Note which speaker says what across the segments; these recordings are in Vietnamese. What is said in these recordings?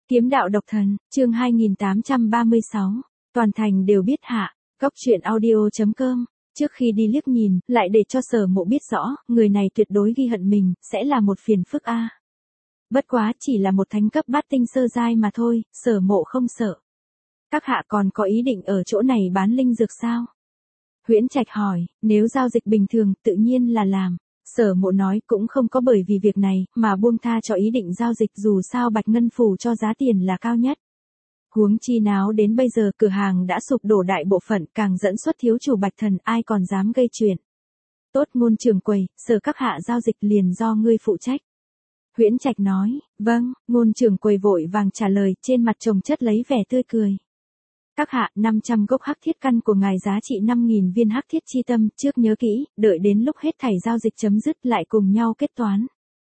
Speaker 1: Kiếm đạo độc thần, chương 2836. Toàn thành đều biết hạ. Góc truyện audio.com. Trước khi đi liếc nhìn, lại để cho Sở Mộ biết rõ, người này tuyệt đối ghi hận mình, sẽ là một phiền phức a. Bất quá chỉ là một thánh cấp bát tinh sơ giai mà thôi, Sở Mộ không sợ. Các hạ còn có ý định ở chỗ này bán linh dược sao? Huyễn Trạch hỏi, nếu giao dịch bình thường, tự nhiên là làm. Sở Mộ nói cũng không có bởi vì việc này, mà buông tha cho ý định giao dịch, dù sao Bạch Ngân Phủ cho giá tiền là cao nhất. Huống chi náo đến bây giờ cửa hàng đã sụp đổ đại bộ phận, càng dẫn xuất thiếu chủ Bạch Thần, ai còn dám gây chuyện. Tốt, Ngôn trưởng quầy, Sở các hạ giao dịch liền do ngươi phụ trách. Huyễn Trạch nói, vâng. Ngôn trưởng quầy vội vàng trả lời, trên mặt chồng chất lấy vẻ tươi cười. Các hạ, 500 gốc hắc thiết căn của ngài giá trị 5.000 viên hắc thiết chi tâm, trước nhớ kỹ, đợi đến lúc hết thảy giao dịch chấm dứt lại cùng nhau kết toán.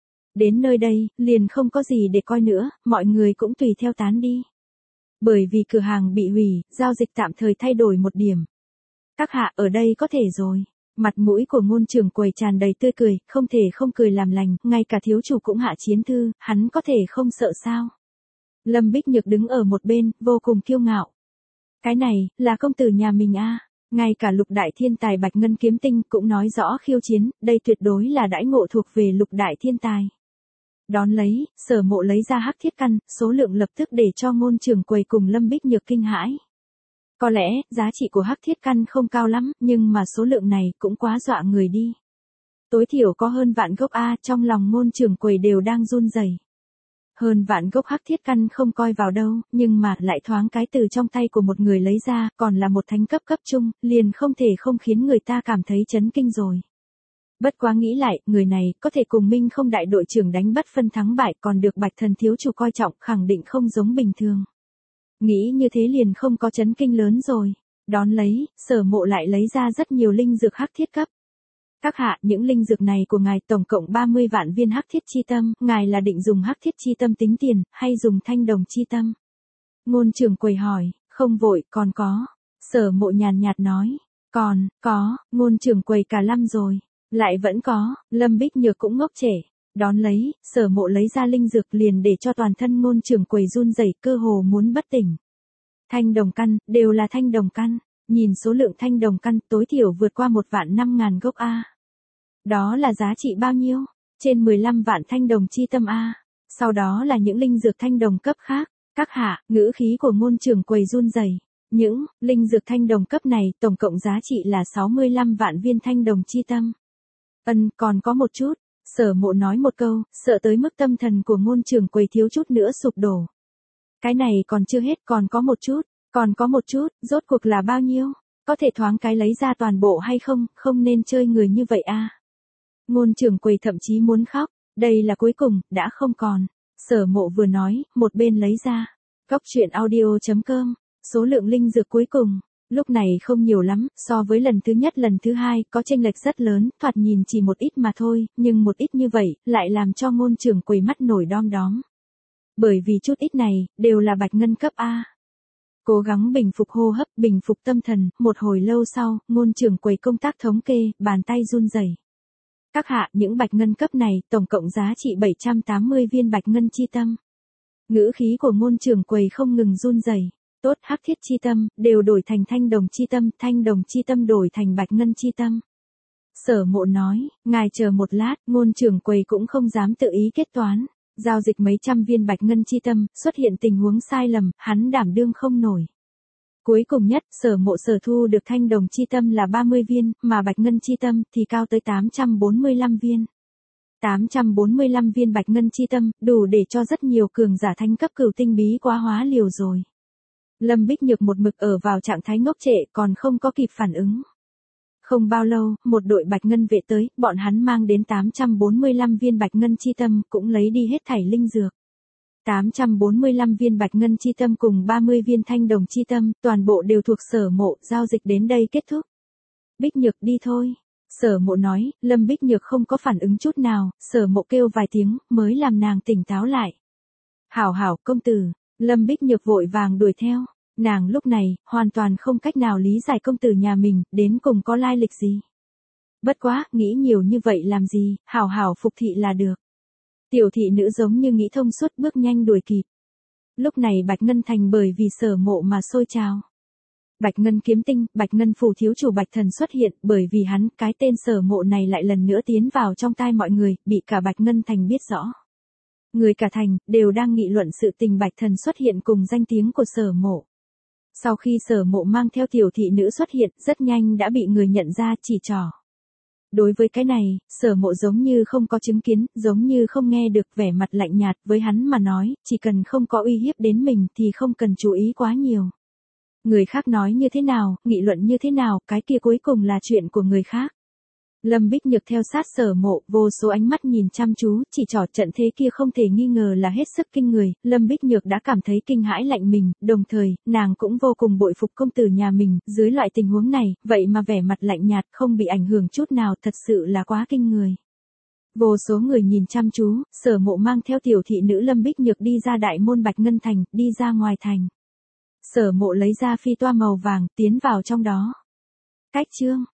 Speaker 1: Đến nơi đây, liền không có gì để coi nữa, mọi người cũng tùy theo tán đi. Bởi vì cửa hàng bị hủy, giao dịch tạm thời thay đổi một điểm. Các hạ, ở đây có thể rồi. Mặt mũi của ngôn trưởng quầy tràn đầy tươi cười, không thể không cười làm lành, ngay cả thiếu chủ cũng hạ chiến thư, hắn có thể không sợ sao. Lâm Bích Nhược đứng ở một bên, vô cùng kiêu ngạo. Cái này, là công tử nhà mình a. Ngay cả lục đại thiên tài Bạch Ngân Kiếm Tinh cũng nói rõ khiêu chiến, đây tuyệt đối là đãi ngộ thuộc về lục đại thiên tài. Đón lấy, Sở Mộ lấy ra hắc thiết căn, số lượng lập tức để cho ngôn trưởng quầy cùng Lâm Bích Nhược kinh hãi. Có lẽ, giá trị của hắc thiết căn không cao lắm, nhưng mà số lượng này cũng quá dọa người đi. Tối thiểu có hơn vạn gốc a, trong lòng ngôn trưởng quầy đều đang run rẩy. Hơn vạn gốc hắc thiết căn không coi vào đâu, nhưng mà lại thoáng cái từ trong tay của một người lấy ra, còn là một thánh cấp cấp trung, liền không thể không khiến người ta cảm thấy chấn kinh rồi. Bất quá nghĩ lại, người này có thể cùng Minh Không đại đội trưởng đánh bất phân thắng bại, còn được Bạch Thần thiếu chủ coi trọng, khẳng định không giống bình thường. Nghĩ như thế liền không có chấn kinh lớn rồi. Đón lấy, Sở Mộ lại lấy ra rất nhiều linh dược hắc thiết cấp. Các hạ, những linh dược này của ngài tổng cộng 30 vạn viên hắc thiết chi tâm, ngài là định dùng hắc thiết chi tâm tính tiền, hay dùng thanh đồng chi tâm? Ngôn trưởng quầy hỏi, không vội, còn có. Sở Mộ nhàn nhạt nói, có, ngôn trưởng quầy cả lâm rồi. Lại vẫn có, Lâm Bích Nhược cũng ngốc trẻ. Đón lấy, Sở Mộ lấy ra linh dược liền để cho toàn thân ngôn trưởng quầy run rẩy, cơ hồ muốn bất tỉnh. Thanh đồng căn, đều là thanh đồng căn. Nhìn số lượng thanh đồng căn tối thiểu vượt qua 1.500.000 gốc a. Đó là giá trị bao nhiêu? Trên 15 vạn thanh đồng chi tâm a. Sau đó là những linh dược thanh đồng cấp khác. Các hạ, ngữ khí của ngôn trưởng quầy run rẩy. Những linh dược thanh đồng cấp này tổng cộng giá trị là 65 vạn viên thanh đồng chi tâm. Còn có một chút. Sở Mộ nói một câu, sợ tới mức tâm thần của ngôn trưởng quầy thiếu chút nữa sụp đổ. Cái này còn chưa hết, còn có một chút, rốt cuộc là bao nhiêu? Có thể thoáng cái lấy ra toàn bộ hay không, không nên chơi người như vậy a. Ngôn trưởng quầy thậm chí muốn khóc, đây là cuối cùng, đã không còn. Sở Mộ vừa nói, một bên lấy ra. Góc truyện audio.com, số lượng linh dược cuối cùng. Lúc này không nhiều lắm, so với lần thứ nhất lần thứ hai, có chênh lệch rất lớn, thoạt nhìn chỉ một ít mà thôi, nhưng một ít như vậy, lại làm cho ngôn trưởng quầy mắt nổi đom đóm. Bởi vì chút ít này, đều là Bạch Ngân cấp A. Cố gắng bình phục hô hấp, bình phục tâm thần, một hồi lâu sau, ngôn trưởng quầy công tác thống kê, bàn tay run rẩy. Các hạ, những Bạch Ngân cấp này, tổng cộng giá trị 780 viên Bạch Ngân chi tâm. Ngữ khí của ngôn trưởng quầy không ngừng run rẩy. Tốt, hắc thiết chi tâm, đều đổi thành thanh đồng chi tâm đổi thành Bạch Ngân chi tâm. Sở Mộ nói, ngài chờ một lát, ngôn trưởng quầy cũng không dám tự ý kết toán. Giao dịch mấy trăm viên Bạch Ngân chi tâm, xuất hiện tình huống sai lầm, hắn đảm đương không nổi. Cuối cùng nhất, Sở Mộ sở thu được thanh đồng chi tâm là 30 viên, mà Bạch Ngân chi tâm thì cao tới 845 viên. 845 viên Bạch Ngân chi tâm, đủ để cho rất nhiều cường giả thánh cấp cửu tinh bí quá hóa liều rồi. Lâm Bích Nhược một mực ở vào trạng thái ngốc trệ, còn không có kịp phản ứng. Không bao lâu, một đội Bạch Ngân vệ tới, bọn hắn mang đến 845 viên Bạch Ngân chi tâm, cũng lấy đi hết thảy linh dược. 845 viên Bạch Ngân chi tâm cùng 30 viên thanh đồng chi tâm, toàn bộ đều thuộc Sở Mộ, giao dịch đến đây kết thúc. Bích Nhược đi thôi. Sở Mộ nói, Lâm Bích Nhược không có phản ứng chút nào, Sở Mộ kêu vài tiếng, mới làm nàng tỉnh táo lại. Hảo, công tử. Lâm Bích Nhược vội vàng đuổi theo. Nàng lúc này, hoàn toàn không cách nào lý giải công tử nhà mình, đến cùng có lai lịch gì. Bất quá, nghĩ nhiều như vậy làm gì, hảo phục thị là được. Tiểu thị nữ giống như nghĩ thông suốt bước nhanh đuổi kịp. Lúc này Bạch Ngân Thành bởi vì Sở Mộ mà sôi trào. Bạch Ngân kiếm tinh, Bạch Ngân phủ thiếu chủ Bạch Thần xuất hiện, bởi vì hắn, cái tên Sở Mộ này lại lần nữa tiến vào trong tai mọi người, bị cả Bạch Ngân Thành biết rõ. Người cả thành, đều đang nghị luận sự tình Bạch Thần xuất hiện cùng danh tiếng của Sở Mộ. Sau khi Sở Mộ mang theo tiểu thị nữ xuất hiện, rất nhanh đã bị người nhận ra chỉ trỏ. Đối với cái này, Sở Mộ giống như không có chứng kiến, giống như không nghe được, vẻ mặt lạnh nhạt, với hắn mà nói, chỉ cần không có uy hiếp đến mình thì không cần chú ý quá nhiều. Người khác nói như thế nào, nghị luận như thế nào, cái kia cuối cùng là chuyện của người khác. Lâm Bích Nhược theo sát Sở Mộ, vô số ánh mắt nhìn chăm chú, chỉ trỏ trận thế kia không thể nghi ngờ là hết sức kinh người, Lâm Bích Nhược đã cảm thấy kinh hãi lạnh mình, đồng thời, nàng cũng vô cùng bội phục công tử nhà mình, dưới loại tình huống này, vậy mà vẻ mặt lạnh nhạt, không bị ảnh hưởng chút nào, thật sự là quá kinh người. Vô số người nhìn chăm chú, Sở Mộ mang theo tiểu thị nữ Lâm Bích Nhược đi ra đại môn Bạch Ngân Thành, đi ra ngoài thành. Sở Mộ lấy ra phi toa màu vàng, tiến vào trong đó. Cách chương